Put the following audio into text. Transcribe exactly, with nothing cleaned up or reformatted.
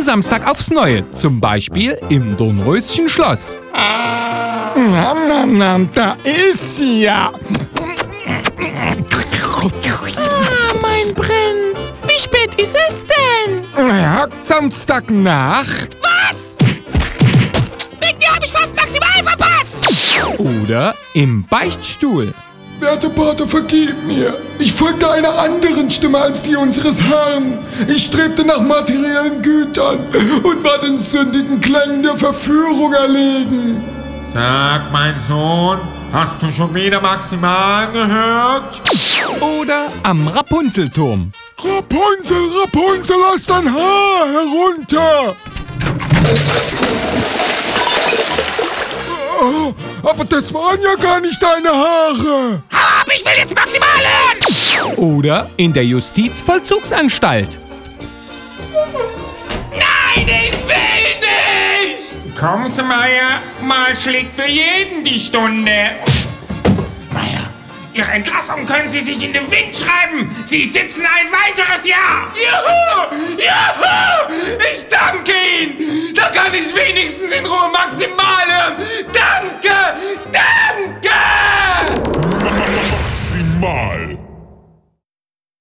Samstag aufs Neue. Zum Beispiel im Dornröschen Schloss. Nam, nam, nam, da ist sie ja. Ah, mein Prinz. Wie spät ist es denn? Ja, Samstagnacht. Was? Wegen dir habe ich fast maximal verpasst. Oder im Beichtstuhl. Werte Pater, vergib mir. Ich folgte einer anderen Stimme als die unseres Herrn. Ich strebte nach materiellen Gütern und war den sündigen Klängen der Verführung erlegen. Sag, mein Sohn, hast du schon wieder maximal gehört? Oder am Rapunzelturm. Rapunzel, Rapunzel, lass dein Haar herunter. Oh, aber das waren ja gar nicht deine Haare. Hau ab, ich will jetzt maximal hören. Oder in der Justizvollzugsanstalt. Nein, ich will nicht. Kommen Sie, Meier, mal schlägt für jeden die Stunde. Meier, Ihre Entlassung können Sie sich in den Wind schreiben. Sie sitzen ein weiteres Jahr. Juhu, juhu, ich danke Ihnen. Da kann ich wenigstens in Ruhe maximal hören.